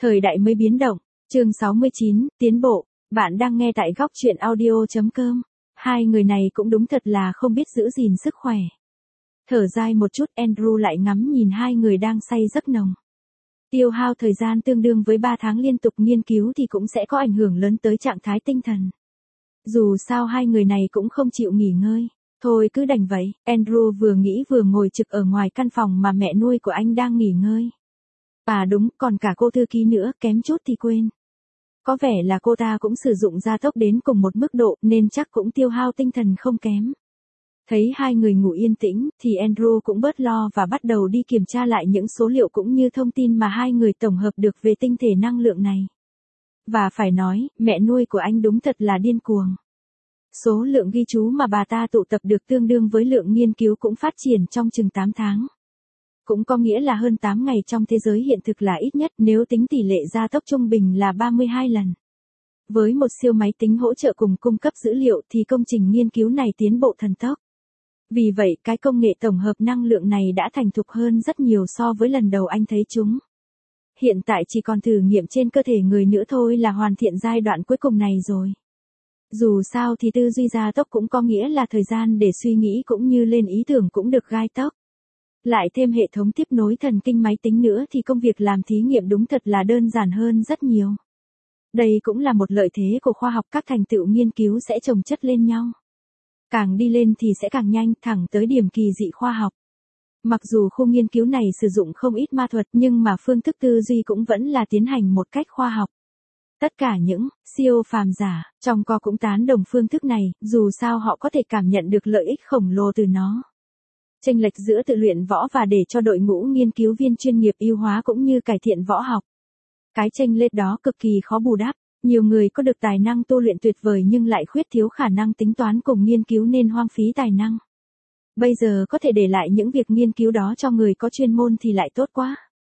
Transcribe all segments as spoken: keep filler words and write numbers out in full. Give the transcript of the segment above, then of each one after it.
Thời đại mới biến động, chương sáu mươi chín, tiến bộ, bạn đang nghe tại góc truyện audio.com. Hai người này cũng đúng thật là không biết giữ gìn sức khỏe. Thở dài một chút, Andrew lại ngắm nhìn hai người đang say giấc nồng. Tiêu hao thời gian tương đương với ba tháng liên tục nghiên cứu thì cũng sẽ có ảnh hưởng lớn tới trạng thái tinh thần. Dù sao hai người này cũng không chịu nghỉ ngơi. Thôi cứ đành vậy, Andrew vừa nghĩ vừa ngồi trực ở ngoài căn phòng mà mẹ nuôi của anh đang nghỉ ngơi. À đúng, còn cả cô thư ký nữa, kém chút thì quên. Có vẻ là cô ta cũng sử dụng gia tốc đến cùng một mức độ nên chắc cũng tiêu hao tinh thần không kém. Thấy hai người ngủ yên tĩnh thì Andrew cũng bớt lo và bắt đầu đi kiểm tra lại những số liệu cũng như thông tin mà hai người tổng hợp được về tinh thể năng lượng này. Và phải nói, mẹ nuôi của anh đúng thật là điên cuồng. Số lượng ghi chú mà bà ta tụ tập được tương đương với lượng nghiên cứu cũng phát triển trong chừng tám tháng. Cũng có nghĩa là hơn tám ngày trong thế giới hiện thực là ít nhất nếu tính tỷ lệ gia tốc trung bình là ba mươi hai lần. Với một siêu máy tính hỗ trợ cùng cung cấp dữ liệu thì công trình nghiên cứu này tiến bộ thần tốc. Vì vậy cái công nghệ tổng hợp năng lượng này đã thành thục hơn rất nhiều so với lần đầu anh thấy chúng. Hiện tại chỉ còn thử nghiệm trên cơ thể người nữa thôi là hoàn thiện giai đoạn cuối cùng này rồi. Dù sao thì tư duy gia tốc cũng có nghĩa là thời gian để suy nghĩ cũng như lên ý tưởng cũng được gai tốc. Lại thêm hệ thống tiếp nối thần kinh máy tính nữa thì công việc làm thí nghiệm đúng thật là đơn giản hơn rất nhiều. Đây cũng là một lợi thế của khoa học, các thành tựu nghiên cứu sẽ chồng chất lên nhau. Càng đi lên thì sẽ càng nhanh, thẳng tới điểm kỳ dị khoa học. Mặc dù khu nghiên cứu này sử dụng không ít ma thuật nhưng mà phương thức tư duy cũng vẫn là tiến hành một cách khoa học. Tất cả những siêu phàm giả trong co cũng tán đồng phương thức này, dù sao họ có thể cảm nhận được lợi ích khổng lồ từ nó. Chênh lệch giữa tự luyện võ và để cho đội ngũ nghiên cứu viên chuyên nghiệp ưu hóa cũng như cải thiện võ học. Cái chênh lệch đó cực kỳ khó bù đắp. Nhiều người có được tài năng tu luyện tuyệt vời nhưng lại khuyết thiếu khả năng tính toán cùng nghiên cứu nên hoang phí tài năng. Bây giờ có thể để lại những việc nghiên cứu đó cho người có chuyên môn thì lại tốt quá.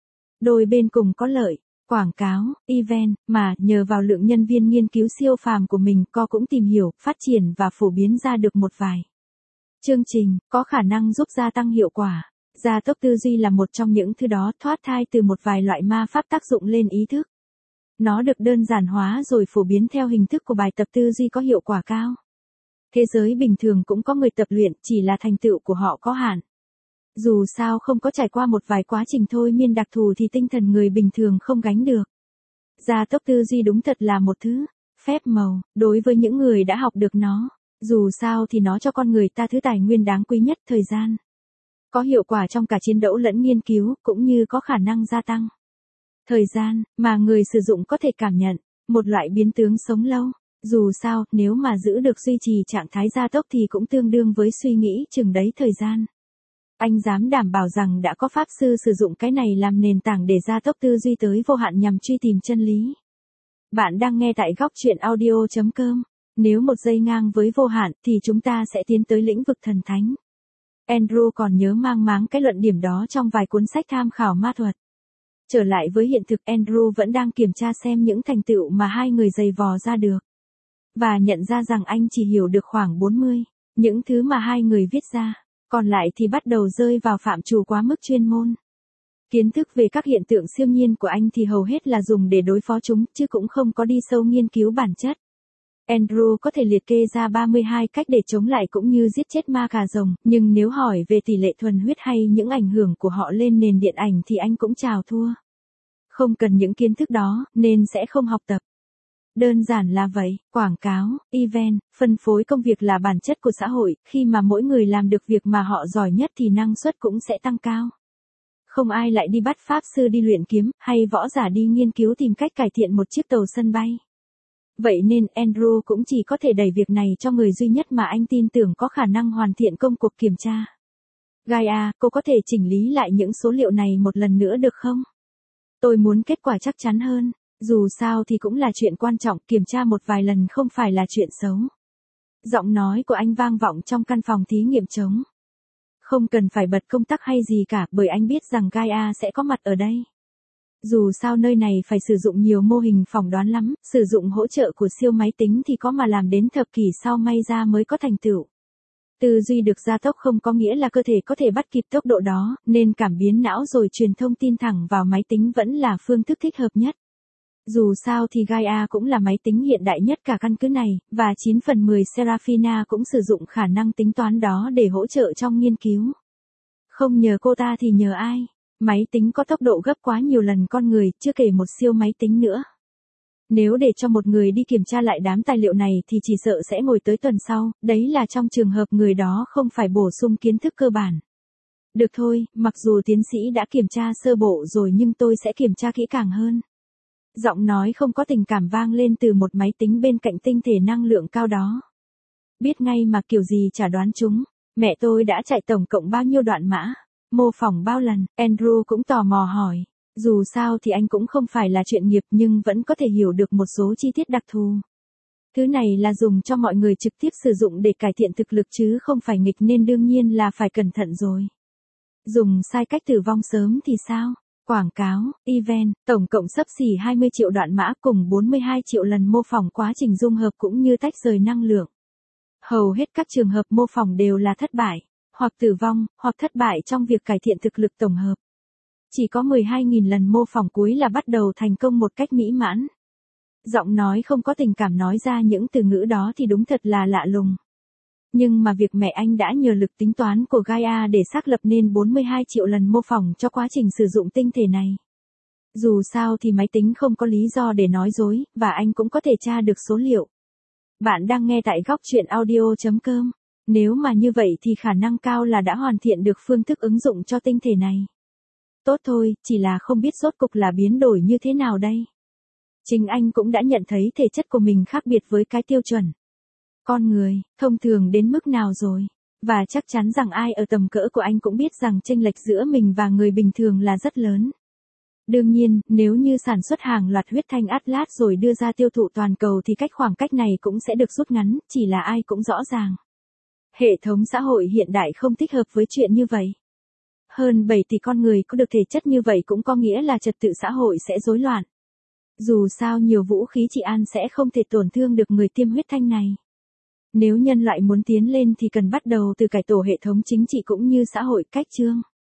Đôi bên cùng có lợi. Quảng cáo, event, mà nhờ vào lượng nhân viên nghiên cứu siêu phàm của mình co cũng tìm hiểu, phát triển và phổ biến ra được một vài chương trình có khả năng giúp gia tăng hiệu quả. Gia tốc tư duy là một trong những thứ đó, thoát thai từ một vài loại ma pháp tác dụng lên ý thức. Nó được đơn giản hóa rồi phổ biến theo hình thức của bài tập tư duy có hiệu quả cao. Thế giới bình thường cũng có người tập luyện, chỉ là thành tựu của họ có hạn. Dù sao không có trải qua một vài quá trình thôi miên đặc thù thì tinh thần người bình thường không gánh được. Gia tốc tư duy đúng thật là một thứ phép màu đối với những người đã học được nó. Dù sao thì nó cho con người ta thứ tài nguyên đáng quý nhất, thời gian. Có hiệu quả trong cả chiến đấu lẫn nghiên cứu, cũng như có khả năng gia tăng thời gian mà người sử dụng có thể cảm nhận, một loại biến tướng sống lâu. Dù sao, nếu mà giữ được duy trì trạng thái gia tốc thì cũng tương đương với suy nghĩ chừng đấy thời gian. Anh dám đảm bảo rằng đã có pháp sư sử dụng cái này làm nền tảng để gia tốc tư duy tới vô hạn nhằm truy tìm chân lý. Bạn đang nghe tại góc truyện audio.com. Nếu một giây ngang với vô hạn thì chúng ta sẽ tiến tới lĩnh vực thần thánh. Andrew còn nhớ mang máng cái luận điểm đó trong vài cuốn sách tham khảo ma thuật. Trở lại với hiện thực, Andrew vẫn đang kiểm tra xem những thành tựu mà hai người giày vò ra được. Và nhận ra rằng anh chỉ hiểu được khoảng bốn mươi, những thứ mà hai người viết ra. Còn lại thì bắt đầu rơi vào phạm trù quá mức chuyên môn. Kiến thức về các hiện tượng siêu nhiên của anh thì hầu hết là dùng để đối phó chúng, chứ cũng không có đi sâu nghiên cứu bản chất. Andrew có thể liệt kê ra ba mươi hai cách để chống lại cũng như giết chết ma cà rồng, nhưng nếu hỏi về tỷ lệ thuần huyết hay những ảnh hưởng của họ lên nền điện ảnh thì anh cũng chào thua. Không cần những kiến thức đó, nên sẽ không học tập. Đơn giản là vậy, quảng cáo, event, phân phối công việc là bản chất của xã hội, khi mà mỗi người làm được việc mà họ giỏi nhất thì năng suất cũng sẽ tăng cao. Không ai lại đi bắt pháp sư đi luyện kiếm, hay võ giả đi nghiên cứu tìm cách cải thiện một chiếc tàu sân bay. Vậy nên Andrew cũng chỉ có thể đẩy việc này cho người duy nhất mà anh tin tưởng có khả năng hoàn thiện công cuộc kiểm tra. Gaia, cô có thể chỉnh lý lại những số liệu này một lần nữa được không? Tôi muốn kết quả chắc chắn hơn. Dù sao thì cũng là chuyện quan trọng, kiểm tra một vài lần không phải là chuyện xấu. Giọng nói của anh vang vọng trong căn phòng thí nghiệm trống. Không cần phải bật công tắc hay gì cả, bởi anh biết rằng Gaia sẽ có mặt ở đây. Dù sao nơi này phải sử dụng nhiều mô hình phỏng đoán lắm, sử dụng hỗ trợ của siêu máy tính thì có mà làm đến thập kỷ sau may ra mới có thành tựu. Tư duy được gia tốc không có nghĩa là cơ thể có thể bắt kịp tốc độ đó, nên cảm biến não rồi truyền thông tin thẳng vào máy tính vẫn là phương thức thích hợp nhất. Dù sao thì Gaia cũng là máy tính hiện đại nhất cả căn cứ này, và chín phần mười Seraphina cũng sử dụng khả năng tính toán đó để hỗ trợ trong nghiên cứu. Không nhờ cô ta thì nhờ ai? Máy tính có tốc độ gấp quá nhiều lần con người, chưa kể một siêu máy tính nữa. Nếu để cho một người đi kiểm tra lại đám tài liệu này thì chỉ sợ sẽ ngồi tới tuần sau, đấy là trong trường hợp người đó không phải bổ sung kiến thức cơ bản. Được thôi, mặc dù tiến sĩ đã kiểm tra sơ bộ rồi nhưng tôi sẽ kiểm tra kỹ càng hơn. Giọng nói không có tình cảm vang lên từ một máy tính bên cạnh tinh thể năng lượng cao đó. Biết ngay mà kiểu gì chả đoán chúng. Mẹ tôi đã chạy tổng cộng bao nhiêu đoạn mã? Mô phỏng bao lần? Andrew cũng tò mò hỏi. Dù sao thì anh cũng không phải là chuyên nghiệp nhưng vẫn có thể hiểu được một số chi tiết đặc thù. Thứ này là dùng cho mọi người trực tiếp sử dụng để cải thiện thực lực chứ không phải nghịch nên đương nhiên là phải cẩn thận rồi. Dùng sai cách tử vong sớm thì sao? Quảng cáo, event, tổng cộng xấp xỉ hai mươi triệu đoạn mã cùng bốn mươi hai triệu lần mô phỏng quá trình dung hợp cũng như tách rời năng lượng. Hầu hết các trường hợp mô phỏng đều là thất bại, hoặc tử vong, hoặc thất bại trong việc cải thiện thực lực tổng hợp. Chỉ có mười hai nghìn lần mô phỏng cuối là bắt đầu thành công một cách mỹ mãn. Giọng nói không có tình cảm nói ra những từ ngữ đó thì đúng thật là lạ lùng. Nhưng mà việc mẹ anh đã nhờ lực tính toán của Gaia để xác lập nên bốn mươi hai triệu lần mô phỏng cho quá trình sử dụng tinh thể này. Dù sao thì máy tính không có lý do để nói dối, và anh cũng có thể tra được số liệu. Bạn đang nghe tại góc truyện audio chấm com. Nếu mà như vậy thì khả năng cao là đã hoàn thiện được phương thức ứng dụng cho tinh thể này. Tốt thôi, chỉ là không biết rốt cục là biến đổi như thế nào đây. Chính anh cũng đã nhận thấy thể chất của mình khác biệt với cái tiêu chuẩn. Con người, thông thường đến mức nào rồi? Và chắc chắn rằng ai ở tầm cỡ của anh cũng biết rằng chênh lệch giữa mình và người bình thường là rất lớn. Đương nhiên, nếu như sản xuất hàng loạt huyết thanh Atlas rồi đưa ra tiêu thụ toàn cầu thì cách khoảng cách này cũng sẽ được rút ngắn, chỉ là ai cũng rõ ràng. Hệ thống xã hội hiện đại không thích hợp với chuyện như vậy. Hơn bảy tỷ con người có được thể chất như vậy cũng có nghĩa là trật tự xã hội sẽ rối loạn. Dù sao nhiều vũ khí trị an sẽ không thể tổn thương được người tiêm huyết thanh này. Nếu nhân loại muốn tiến lên thì cần bắt đầu từ cải tổ hệ thống chính trị cũng như xã hội cách chương.